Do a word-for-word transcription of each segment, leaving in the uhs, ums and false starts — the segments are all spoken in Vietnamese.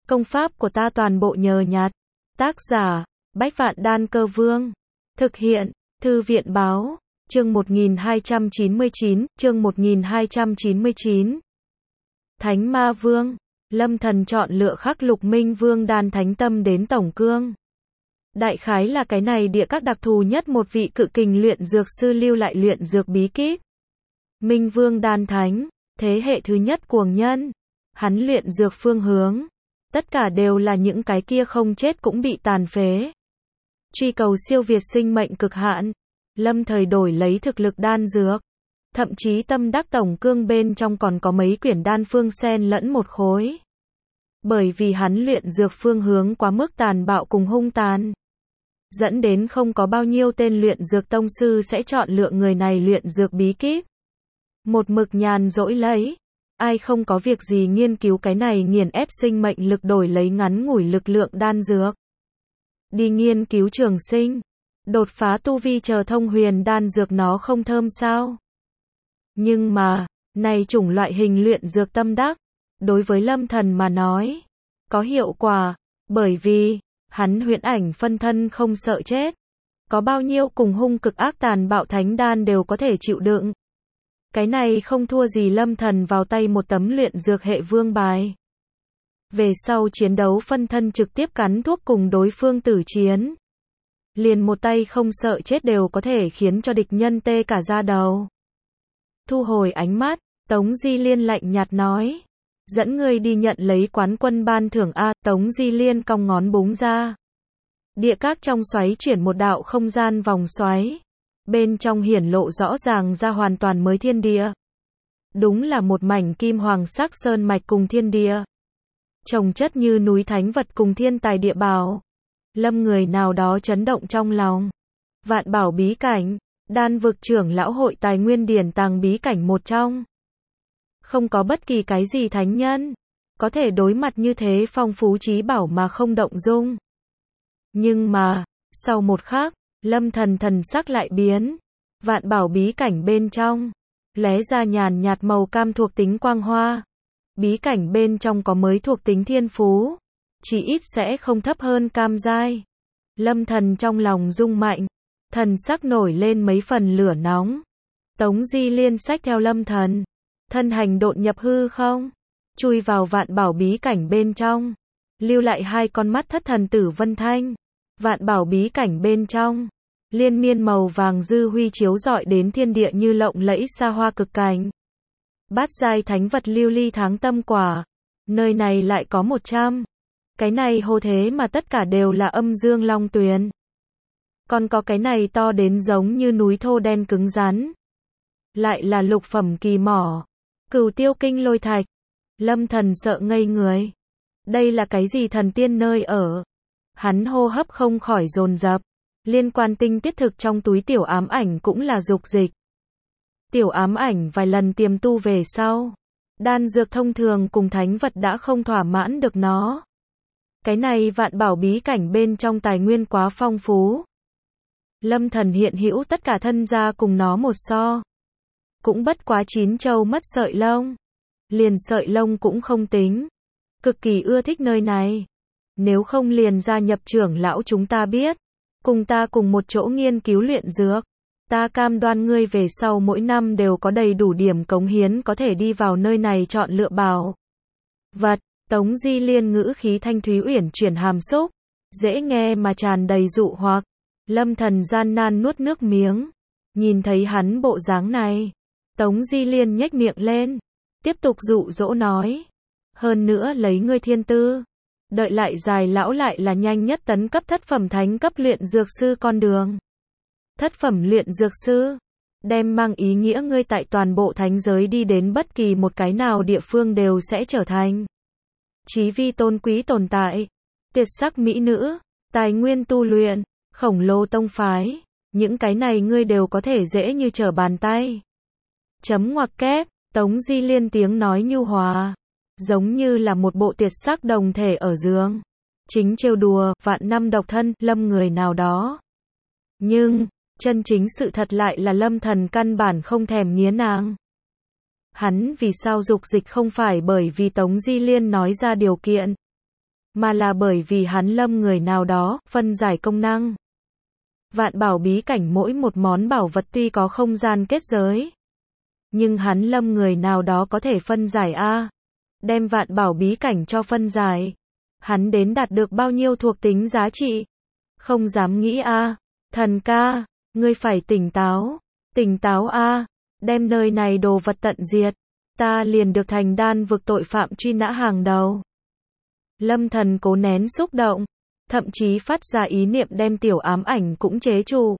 Công pháp của ta toàn bộ nhờ nhặt. Tác giả, Bách Vạn Đan Cơ Vương. Thực hiện, Thư viện Báo. Chương một nghìn hai trăm chín mươi chín, chương một nghìn hai trăm chín mươi chín. Thánh Ma Vương. Lâm Thần chọn lựa khắc lục Minh Vương đan thánh tâm đến tổng cương. Đại khái là cái này địa các đặc thù nhất một vị cự kình luyện dược sư lưu lại luyện dược bí kíp. Minh Vương đan thánh, thế hệ thứ nhất cuồng nhân. Hắn luyện dược phương hướng. Tất cả đều là những cái kia không chết cũng bị tàn phế. Truy cầu siêu việt sinh mệnh cực hạn. Lâm thời đổi lấy thực lực đan dược. Thậm chí tâm đắc tổng cương bên trong còn có mấy quyển đan phương xen lẫn một khối. Bởi vì hắn luyện dược phương hướng quá mức tàn bạo cùng hung tàn. Dẫn đến không có bao nhiêu tên luyện dược tông sư sẽ chọn lựa người này luyện dược bí kíp. Một mực nhàn rỗi lấy. Ai không có việc gì nghiên cứu cái này nghiền ép sinh mệnh lực đổi lấy ngắn ngủi lực lượng đan dược. Đi nghiên cứu trường sinh. Đột phá tu vi chờ thông huyền đan dược nó không thơm sao. Nhưng mà, này chủng loại hình luyện dược tâm đắc, đối với Lâm Thần mà nói, có hiệu quả, bởi vì, hắn huyễn ảnh phân thân không sợ chết. Có bao nhiêu cùng hung cực ác tàn bạo thánh đan đều có thể chịu đựng. Cái này không thua gì Lâm Thần vào tay một tấm luyện dược hệ vương bài. Về sau chiến đấu phân thân trực tiếp cắn thuốc cùng đối phương tử chiến. Liền một tay không sợ chết đều có thể khiến cho địch nhân tê cả da đầu. Thu hồi ánh mắt, Tống Di Liên lạnh nhạt nói. Dẫn ngươi đi nhận lấy quán quân ban thưởng A. Tống Di Liên cong ngón búng ra. Địa các trong xoáy chuyển một đạo không gian vòng xoáy. Bên trong hiển lộ rõ ràng ra hoàn toàn mới thiên địa. Đúng là một mảnh kim hoàng sắc sơn mạch cùng thiên địa. Trồng chất như núi thánh vật cùng thiên tài địa bảo. Lâm người nào đó chấn động trong lòng. Vạn bảo bí cảnh, đan vực trưởng lão hội tài nguyên điển tàng bí cảnh một trong. Không có bất kỳ cái gì thánh nhân có thể đối mặt như thế phong phú trí bảo mà không động dung. Nhưng mà, sau một khắc, Lâm Thần thần sắc lại biến. Vạn bảo bí cảnh bên trong, lóe ra nhàn nhạt màu cam thuộc tính quang hoa. Bí cảnh bên trong có mới thuộc tính thiên phú, chỉ ít sẽ không thấp hơn cam giai. Lâm Thần trong lòng rung mạnh, thần sắc nổi lên mấy phần lửa nóng. Tống Di Liên xách theo Lâm Thần, thân hành độn nhập hư không, chui vào vạn bảo bí cảnh bên trong, lưu lại hai con mắt thất thần tử Vân Thanh. Vạn bảo bí cảnh bên trong, liên miên màu vàng dư huy chiếu rọi đến thiên địa như lộng lẫy xa hoa cực cảnh. Bát giai thánh vật lưu ly tháng tâm quả, nơi này lại có một trăm. Cái này hô thế mà tất cả đều là âm dương long tuyền. Còn có cái này to đến giống như núi thô đen cứng rắn. Lại là lục phẩm kỳ mỏ. Cửu tiêu kinh lôi thạch. Lâm Thần sợ ngây người. Đây là cái gì thần tiên nơi ở? Hắn hô hấp không khỏi dồn dập. Liên quan tinh tiết thực trong túi tiểu ám ảnh cũng là dục dịch. Tiểu ám ảnh vài lần tiềm tu về sau. Đan dược thông thường cùng thánh vật đã không thỏa mãn được nó. Cái này vạn bảo bí cảnh bên trong tài nguyên quá phong phú. Lâm Thần hiện hữu tất cả thân gia cùng nó một so. Cũng bất quá chín châu mất sợi lông. Liền sợi lông cũng không tính. Cực kỳ ưa thích nơi này. Nếu không liền gia nhập trưởng lão chúng ta biết. Cùng ta cùng một chỗ nghiên cứu luyện dược. Ta cam đoan ngươi về sau mỗi năm đều có đầy đủ điểm cống hiến có thể đi vào nơi này chọn lựa bảo vật. Tống Di Liên ngữ khí thanh thúy uyển chuyển hàm xúc. Dễ nghe mà tràn đầy dụ hoặc. Lâm Thần gian nan nuốt nước miếng. Nhìn thấy hắn bộ dáng này. Tống Di Liên nhếch miệng lên. Tiếp tục dụ dỗ nói. Hơn nữa lấy ngươi thiên tư. Đợi lại dài lão lại là nhanh nhất tấn cấp thất phẩm thánh cấp luyện dược sư con đường. Thất phẩm luyện dược sư. Đem mang ý nghĩa ngươi tại toàn bộ thánh giới đi đến bất kỳ một cái nào địa phương đều sẽ trở thành. Chí vi tôn quý tồn tại. Tuyệt sắc mỹ nữ. Tài nguyên tu luyện. Khổng lồ tông phái. Những cái này ngươi đều có thể dễ như trở bàn tay. Chấm ngoặc kép. Tống Di Liên tiếng nói nhu hòa. Giống như là một bộ tuyệt sắc đồng thể ở giường. Chính trêu đùa, vạn năm độc thân, Lâm người nào đó. Nhưng, chân chính sự thật lại là Lâm Thần căn bản không thèm nghía nàng. Hắn vì sao dục dịch không phải bởi vì Tống Di Liên nói ra điều kiện. mà là bởi vì hắn lâm người nào đó, phân giải công năng. Vạn bảo bí cảnh mỗi một món bảo vật tuy có không gian kết giới, nhưng hắn lâm người nào đó có thể phân giải a. Đem vạn bảo bí cảnh cho phân giải. Hắn đến đạt được bao nhiêu thuộc tính giá trị? Không dám nghĩ a. Thần ca, ngươi phải tỉnh táo. Tỉnh táo a. Đem nơi này đồ vật tận diệt. Ta liền được thành đan vực tội phạm truy nã hàng đầu. Lâm Thần cố nén xúc động. Thậm chí phát ra ý niệm đem tiểu ám ảnh cũng chế trụ.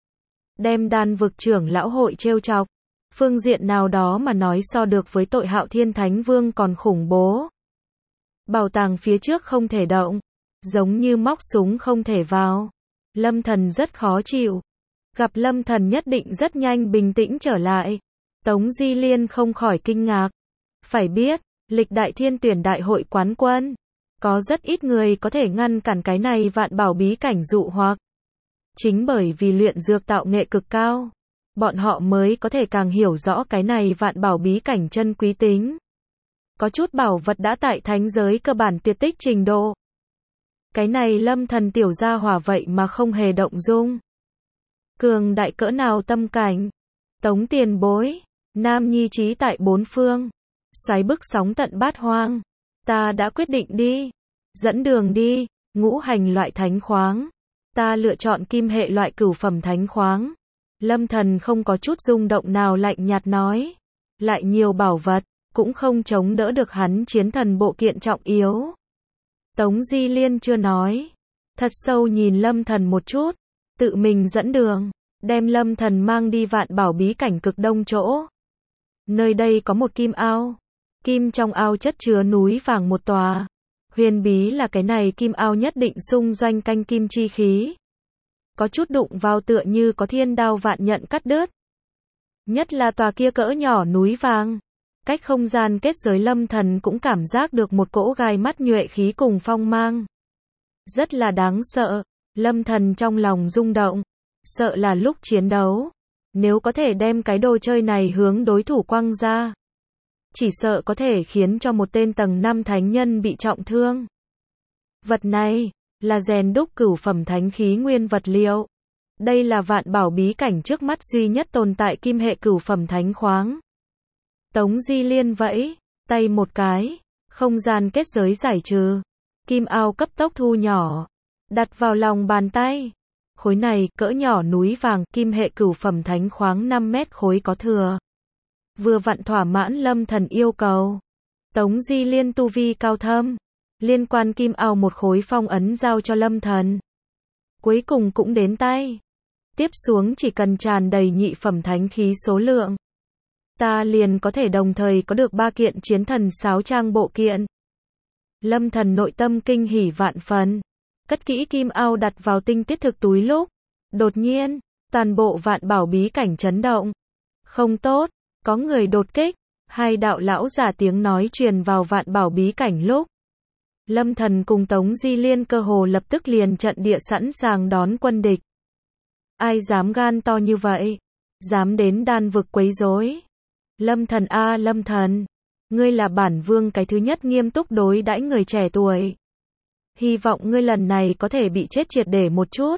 Đem đan vực trưởng lão hội trêu chọc. Phương diện nào đó mà nói so được với tội Hạo Thiên Thánh Vương còn khủng bố. Bảo tàng phía trước không thể động. Giống như móc súng không thể vào. Lâm Thần rất khó chịu. Gặp Lâm Thần nhất định rất nhanh bình tĩnh trở lại. Tống Di Liên không khỏi kinh ngạc. Phải biết, lịch đại thiên tuyển đại hội quán quân. Có rất ít người có thể ngăn cản cái này vạn bảo bí cảnh dụ hoặc. Chính bởi vì luyện dược tạo nghệ cực cao. Bọn họ mới có thể càng hiểu rõ cái này vạn bảo bí cảnh chân quý tính. Có chút bảo vật đã tại thánh giới cơ bản tuyệt tích trình độ. Cái này Lâm Thần tiểu gia hỏa vậy mà không hề động dung. Cường đại cỡ nào tâm cảnh. Tống tiền bối. Nam nhi trí tại bốn phương. Xoáy bức sóng tận bát hoang. Ta đã quyết định đi. Dẫn đường đi. Ngũ hành loại thánh khoáng. Ta lựa chọn kim hệ loại cửu phẩm thánh khoáng. Lâm Thần không có chút rung động nào lạnh nhạt nói. Lại nhiều bảo vật, cũng không chống đỡ được hắn chiến thần bộ kiện trọng yếu. Tống Di Liên chưa nói. Thật sâu nhìn Lâm Thần một chút. Tự mình dẫn đường. Đem Lâm Thần mang đi vạn bảo bí cảnh cực đông chỗ. Nơi đây có một kim ao. Kim trong ao chất chứa núi vàng một tòa. Huyền bí là cái này kim ao nhất định xung doanh canh kim chi khí. Có chút đụng vào tựa như có thiên đao vạn nhận cắt đứt. Nhất là tòa kia cỡ nhỏ núi vàng. Cách không gian kết giới Lâm Thần cũng cảm giác được một cỗ gai mắt nhuệ khí cùng phong mang. Rất là đáng sợ. Lâm Thần trong lòng rung động. Sợ là lúc chiến đấu. Nếu có thể đem cái đồ chơi này hướng đối thủ quăng ra. Chỉ sợ có thể khiến cho một tên tầng năm thánh nhân bị trọng thương. Vật này là rèn đúc cửu phẩm thánh khí nguyên vật liệu. Đây là vạn bảo bí cảnh trước mắt duy nhất tồn tại kim hệ cửu phẩm thánh khoáng. Tống Di Liên vẫy tay một cái, không gian kết giới giải trừ. Kim ao cấp tốc thu nhỏ, đặt vào lòng bàn tay. Khối này cỡ nhỏ núi vàng kim hệ cửu phẩm thánh khoáng năm mét khối có thừa. Vừa vặn thỏa mãn Lâm Thần yêu cầu. Tống Di Liên tu vi cao thâm. Liên quan kim ao một khối phong ấn giao cho Lâm Thần. Cuối cùng cũng đến tay. Tiếp xuống chỉ cần tràn đầy nhị phẩm thánh khí số lượng. Ta liền có thể đồng thời có được ba kiện chiến thần sáo trang bộ kiện. Lâm Thần nội tâm kinh hỉ vạn phần. Cất kỹ kim ao đặt vào tinh tiết thực túi lúc. Đột nhiên, toàn bộ vạn bảo bí cảnh chấn động. Không tốt, có người đột kích. Hai đạo lão giả tiếng nói truyền vào vạn bảo bí cảnh lúc. Lâm Thần cùng Tống Di Liên cơ hồ lập tức liền trận địa sẵn sàng đón quân địch. Ai dám gan to như vậy? Dám đến đan vực quấy rối? Lâm Thần a Lâm Thần, ngươi là bản vương cái thứ nhất nghiêm túc đối đãi người trẻ tuổi. Hy vọng ngươi lần này có thể bị chết triệt để một chút.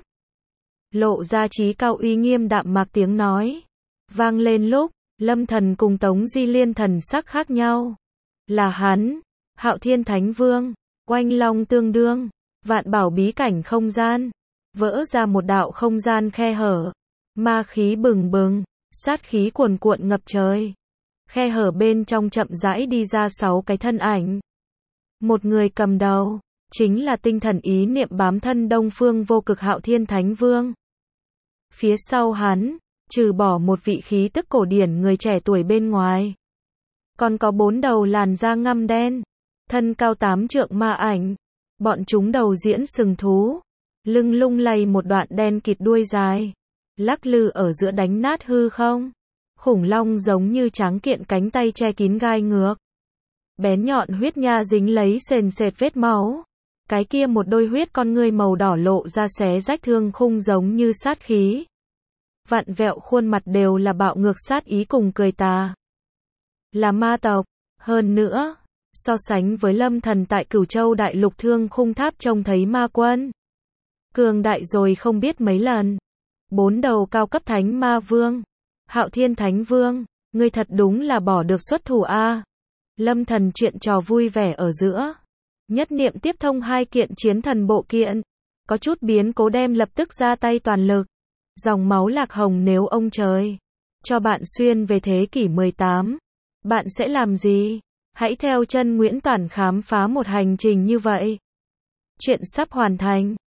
Lộ ra trí cao uy nghiêm đạm mạc tiếng nói. Vang lên lúc, Lâm Thần cùng Tống Di Liên thần sắc khác nhau. Là hắn, Hạo Thiên Thánh Vương, oanh long tương đương, vạn bảo bí cảnh không gian. Vỡ ra một đạo không gian khe hở. Ma khí bừng bừng, sát khí cuồn cuộn ngập trời. Khe hở bên trong chậm rãi đi ra sáu cái thân ảnh. Một người cầm đầu, chính là tinh thần ý niệm bám thân Đông Phương vô cực Hạo Thiên Thánh Vương. Phía sau hắn, trừ bỏ một vị khí tức cổ điển người trẻ tuổi bên ngoài. Còn có bốn đầu làn da ngăm đen, thân cao tám trượng ma ảnh. Bọn chúng đầu diễn sừng thú. Lưng lung lay một đoạn đen kịt đuôi dài. Lắc lư ở giữa đánh nát hư không. Khủng long giống như tráng kiện cánh tay che kín gai ngược. Bén nhọn huyết nha dính lấy sền sệt vết máu. Cái kia một đôi huyết con ngươi màu đỏ lộ ra xé rách thương khung giống như sát khí. Vặn vẹo khuôn mặt đều là bạo ngược sát ý cùng cười tà. Là ma tộc. Hơn nữa, So sánh với Lâm Thần tại Cửu Châu Đại Lục Thương Khung Tháp trông thấy ma quân cường đại rồi không biết mấy lần. Bốn đầu cao cấp thánh ma vương. Hạo Thiên Thánh Vương, ngươi thật đúng là bỏ được xuất thủ a. Lâm Thần chuyện trò vui vẻ ở giữa. Nhất niệm tiếp thông hai kiện chiến thần bộ kiện. Có chút biến cố đem lập tức ra tay toàn lực. Dòng máu lạc hồng nếu ông trời cho bạn xuyên về thế kỷ mười tám, bạn sẽ làm gì? Hãy theo chân Nguyễn Toản khám phá một hành trình như vậy. Chuyện sắp hoàn thành.